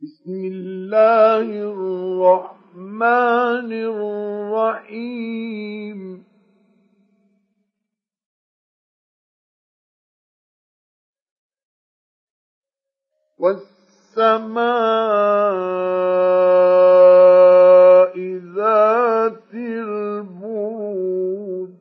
بسم الله الرحمن الرحيم والسماء ذات البروج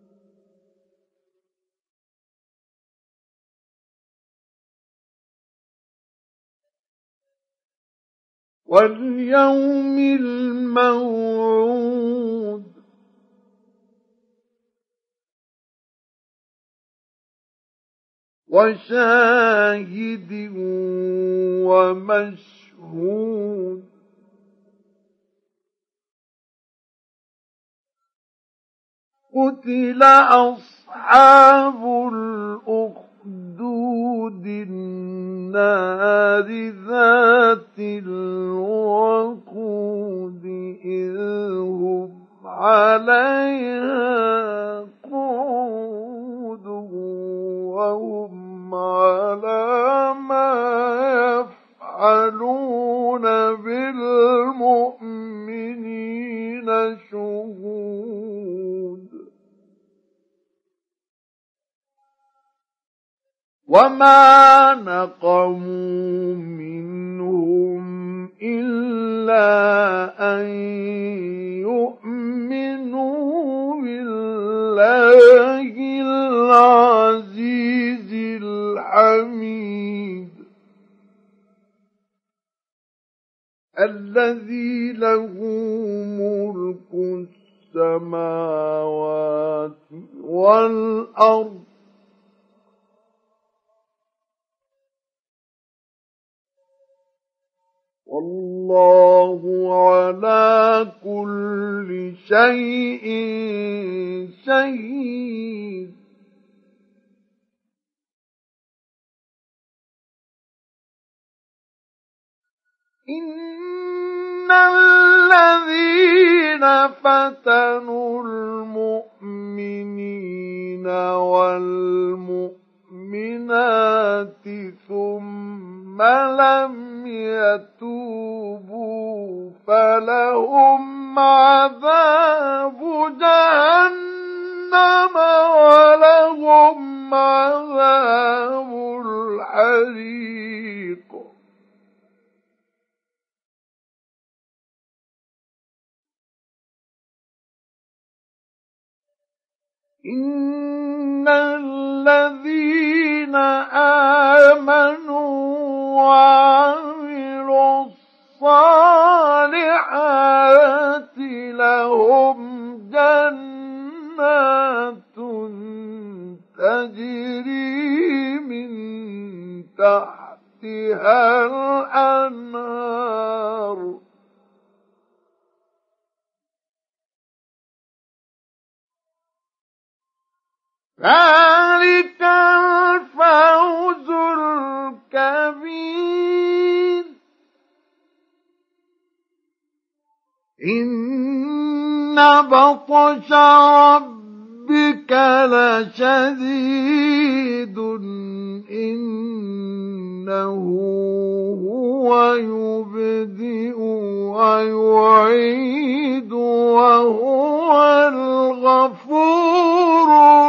واليوم الموعود وشاهد ومشهود قتل أصحاب الأخدود النار ذات الوقود إذ هم عليها قعود وهم على ما يفعلون بالمؤمنين شهود وما نقموا منهم إلا أن يؤمنوا بالله العزيز الحميد الذي له ملك السماوات والأرض والله على كل شيء شهيد إن الذين فتنوا المؤمنين والمؤمنات ثم لم يتوبوا فلهم عذاب جهنم ولهم عذاب الحريق إن الذين آمنوا وعملوا الصالحات لهم جنات تجري من تحتها الأنهار ذلك الفوز الكبير إن بطش ربك لشديد إنه هو يبدئ ويعيد وهو الغفور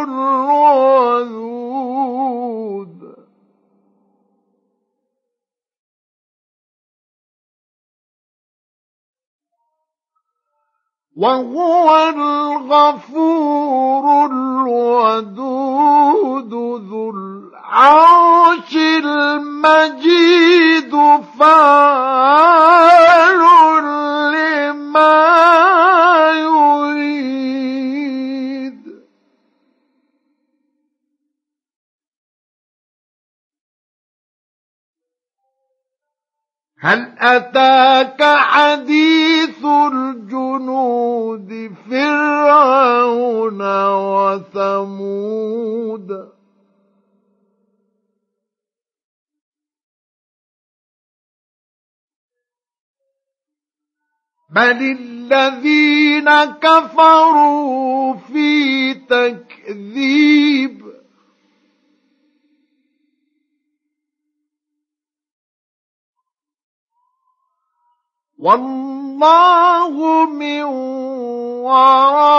الودود وهو الغفور الودود ذو العرش المجيد فعال لما يريد هل أتاك حديث الجنود فرعون وثمود بل الذين كفروا في تكذيب والله من